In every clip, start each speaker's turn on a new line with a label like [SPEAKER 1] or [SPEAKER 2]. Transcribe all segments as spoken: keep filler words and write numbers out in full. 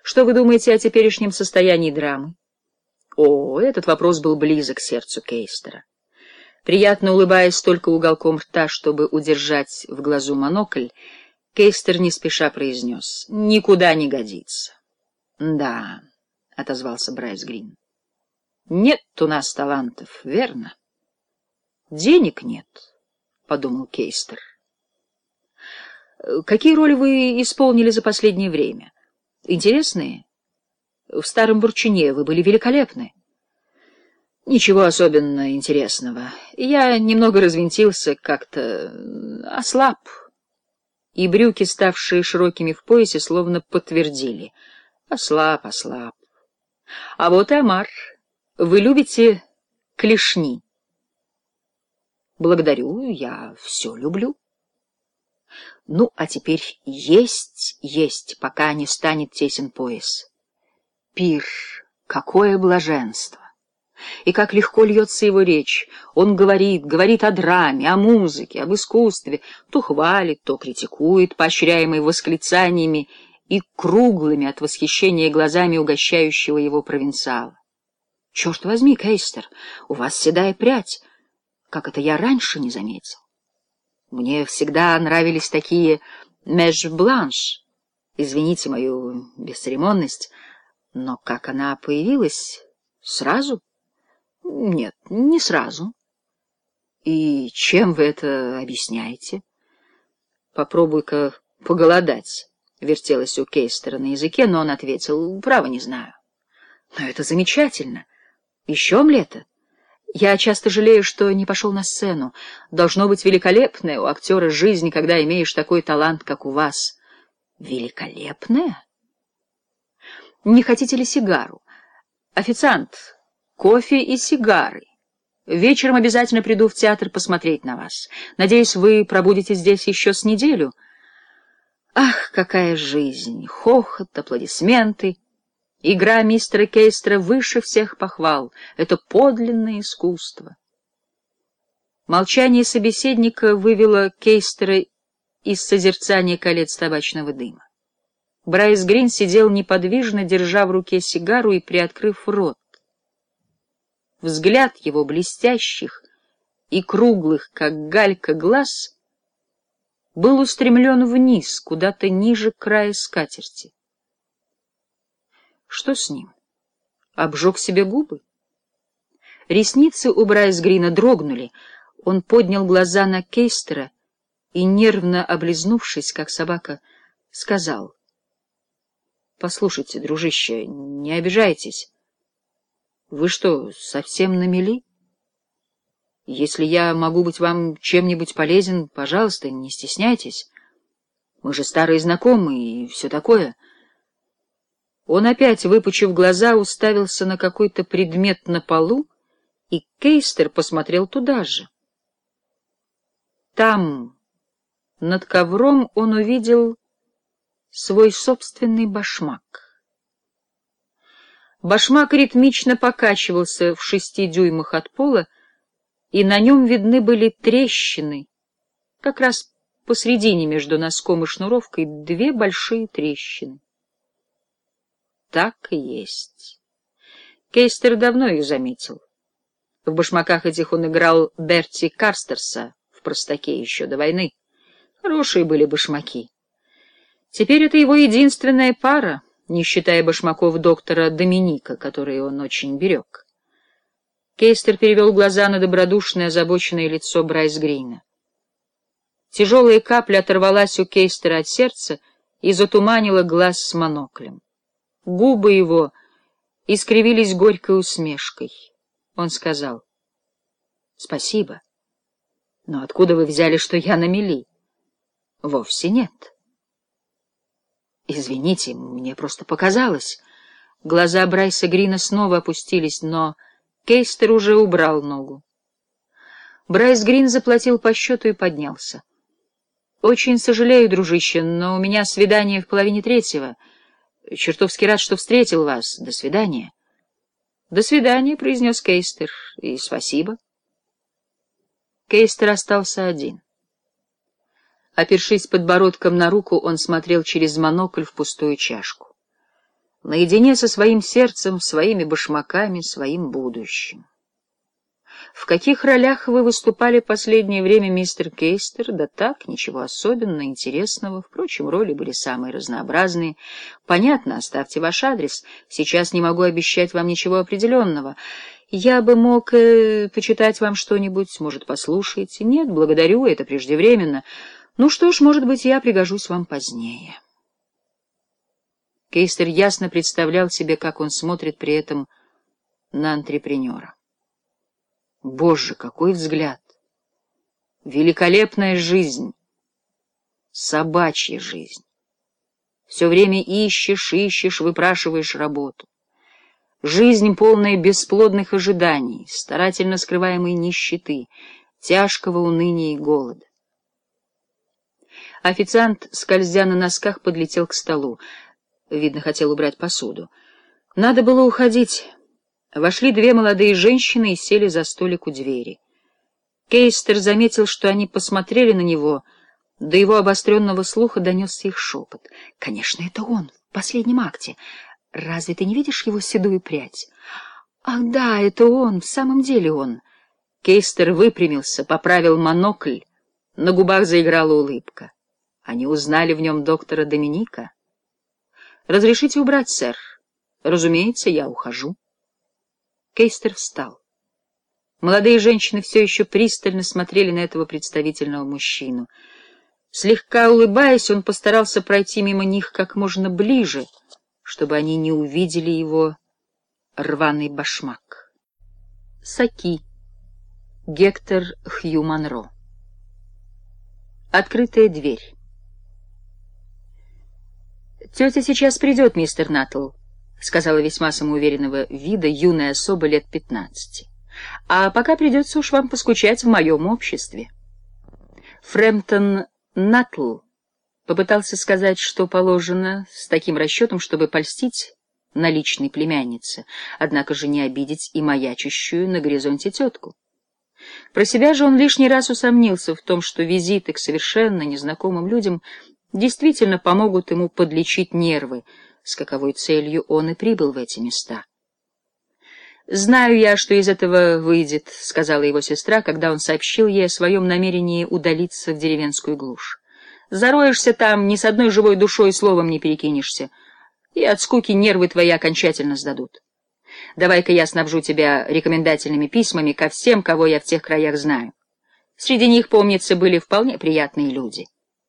[SPEAKER 1] Что вы думаете о теперешнем состоянии драмы? О, этот вопрос был близок к сердцу Кейстера. Приятно улыбаясь только уголком рта, чтобы удержать в глазу монокль, Кейстер не спеша произнес: «Никуда не годится». «Да», — отозвался Брайс Грин. «Нет у нас талантов, верно?» «Денег нет», — подумал Кейстер. «Какие роли вы исполнили за последнее время? Интересные? В «Старом Бурчине» вы были великолепны». «Ничего особенно интересного. Я немного развинтился, как-то ослаб». И брюки, ставшие широкими в поясе, словно подтвердили: «Ослаб, ослаб». «А вот и Омар. Вы любите клешни?» «Благодарю, я все люблю». «Ну, а теперь есть, есть, пока не станет тесен пояс. Пир, какое блаженство! И как легко льется его речь. Он говорит, говорит о драме, о музыке, об искусстве, то хвалит, то критикует, поощряемый восклицаниями и круглыми от восхищения глазами угощающего его провинциала. Черт возьми, Кейстер, у вас седая прядь, как это я раньше не заметил. Мне всегда нравились такие меж-бланш. Извините мою бесцеремонность, но как она появилась? Сразу? Нет, не сразу. И чем вы это объясняете? Попробуй-ка поголодать, вертелось у Кейстера на языке, но он ответил: право не знаю. Но это замечательно. Еще омлета? Я часто жалею, что не пошел на сцену. Должно быть великолепная у актера жизнь, когда имеешь такой талант, как у вас. Великолепная? Не хотите ли сигару? Официант, кофе и сигары. Вечером обязательно приду в театр посмотреть на вас. Надеюсь, вы пробудете здесь еще с неделю. Ах, какая жизнь! Хохот, аплодисменты. Игра мистера Кейстера выше всех похвал. Это подлинное искусство. Молчание собеседника вывело Кейстера из созерцания колец табачного дыма. Брайс Грин сидел неподвижно, держа в руке сигару и приоткрыв рот. Взгляд его блестящих и круглых, как галька, глаз был устремлен вниз, куда-то ниже края скатерти. Что с ним? Обжег себе губы? Ресницы у Брайс Грина дрогнули. Он поднял глаза на Кейстера и, нервно облизнувшись, как собака, сказал: «Послушайте, дружище, не обижайтесь. Вы что, совсем на мели? Если я могу быть вам чем-нибудь полезен, пожалуйста, не стесняйтесь. Мы же старые знакомые и все такое». Он опять, выпучив глаза, уставился на какой-то предмет на полу, и Кейстер посмотрел туда же. Там, над ковром, он увидел свой собственный башмак. Башмак ритмично покачивался в шести дюймах от пола, и на нем видны были трещины, как раз посредине между носком и шнуровкой две большие трещины. Так и есть. Кейстер давно их заметил. В башмаках этих он играл Берти Карстерса в «Простаке» еще до войны. Хорошие были башмаки. Теперь это его единственная пара, не считая башмаков доктора Доминика, которые он очень берег. Кейстер перевел глаза на добродушное, озабоченное лицо Брайс Грина. Тяжелая капля оторвалась у Кейстера от сердца и затуманила глаз с моноклем. Губы его искривились горькой усмешкой. Он сказал: «Спасибо. Но откуда вы взяли, что я на мели?» «Вовсе нет». «Извините, мне просто показалось». Глаза Брайса Грина снова опустились, но Кейстер уже убрал ногу. Брайс Грин заплатил по счету и поднялся. «Очень сожалею, дружище, но у меня свидание в половине третьего. Чертовски рад, что встретил вас. До свидания». «До свидания», — произнес Кейстер, — «и спасибо». Кейстер остался один. Опершись подбородком на руку, он смотрел через монокль в пустую чашку. наедине со своим сердцем, своими башмаками, своим будущим. В каких ролях вы выступали в последнее время, мистер Кейстер? Да так, ничего особенного, интересного. Впрочем, роли были самые разнообразные. Понятно, оставьте ваш адрес. Сейчас не могу обещать вам ничего определенного. Я бы мог э, почитать вам что-нибудь, может, послушаете. Нет, благодарю, это преждевременно. Ну что ж, может быть, я пригожусь вам позднее. Кейстер ясно представлял себе, как он смотрит при этом на антрепренера. Боже, какой взгляд! Великолепная жизнь! Собачья жизнь! Все время ищешь, ищешь, выпрашиваешь работу. Жизнь, полная бесплодных ожиданий, старательно скрываемой нищеты, тяжкого уныния и голода. Официант, скользя на носках, подлетел к столу. Видно, хотел убрать посуду. Надо было уходить. Вошли две молодые женщины и сели за столик у двери. Кейстер заметил, что они посмотрели на него, до его обостренного слуха донесся их шепот. — Конечно, это он, в последнем акте. Разве ты не видишь его седую прядь? — Ах да, это он, в самом деле он. Кейстер выпрямился, поправил монокль, на губах заиграла улыбка. Они узнали в нем доктора Доминика. — Разрешите убрать, сэр? — Разумеется, я ухожу. Кейстер встал. Молодые женщины все еще пристально смотрели на этого представительного мужчину. Слегка улыбаясь, он постарался пройти мимо них как можно ближе, чтобы они не увидели его рваный башмак. Саки. Гектор Хью Монро. Открытая дверь. «Тетя сейчас придет, мистер Наттл», — сказала весьма самоуверенного вида юная особа лет пятнадцати. — А пока придется уж вам поскучать в моем обществе. Фрэмптон Наттл попытался сказать, что положено, с таким расчетом, чтобы польстить наличной племяннице, однако же не обидеть и маячущую на горизонте тетку. Про себя же он лишний раз усомнился в том, что визиты к совершенно незнакомым людям действительно помогут ему подлечить нервы, с каковой целью он и прибыл в эти места. «Знаю я, что из этого выйдет», — сказала его сестра, когда он сообщил ей о своем намерении удалиться в деревенскую глушь. «Зароешься там, ни с одной живой душой словом не перекинешься, и от скуки нервы твои окончательно сдадут. Давай-ка я снабжу тебя рекомендательными письмами ко всем, кого я в тех краях знаю. Среди них, помнится, были вполне приятные люди».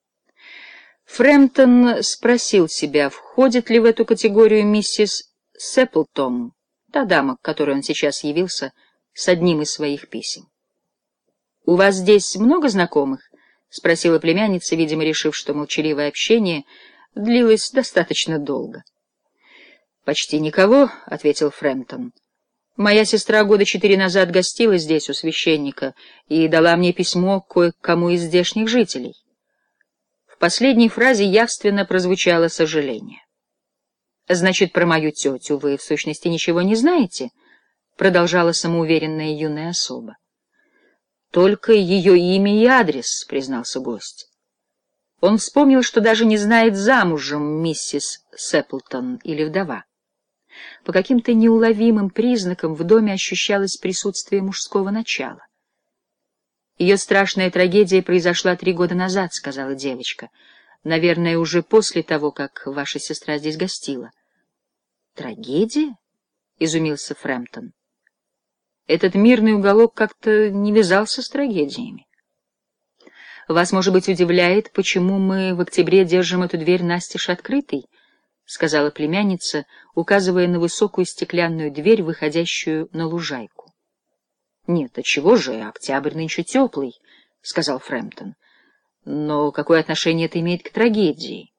[SPEAKER 1] Фрэмптон спросил себя, входит ли в эту категорию миссис Сэпплтон, та дама, к которой он сейчас явился с одним из своих писем. — У вас здесь много знакомых? — спросила племянница, видимо, решив, что молчаливое общение длилось достаточно долго. — Почти никого, — ответил Фрэмптон. — Моя сестра года четыре назад гостила здесь у священника и дала мне письмо кое-кому из здешних жителей. В последней фразе явственно прозвучало сожаление. — Значит, про мою тетю вы, в сущности, ничего не знаете? — продолжала самоуверенная юная особа. — Только ее имя и адрес, — признался гость. Он вспомнил, что даже не знает, замужем миссис Сэпплтон или вдова. По каким-то неуловимым признакам в доме ощущалось присутствие мужского начала. «Ее страшная трагедия произошла три года назад», — сказала девочка. «Наверное, уже после того, как ваша сестра здесь гостила». «Трагедия?» — изумился Фрэмптон. «Этот мирный уголок как-то не вязался с трагедиями. Вас, может быть, удивляет, почему мы в октябре держим эту дверь настежь открытой?» — сказала племянница, указывая на высокую стеклянную дверь, выходящую на лужайку. — Нет, отчего же, октябрь нынче теплый, — сказал Фрэмптон. — Но какое отношение это имеет к трагедии?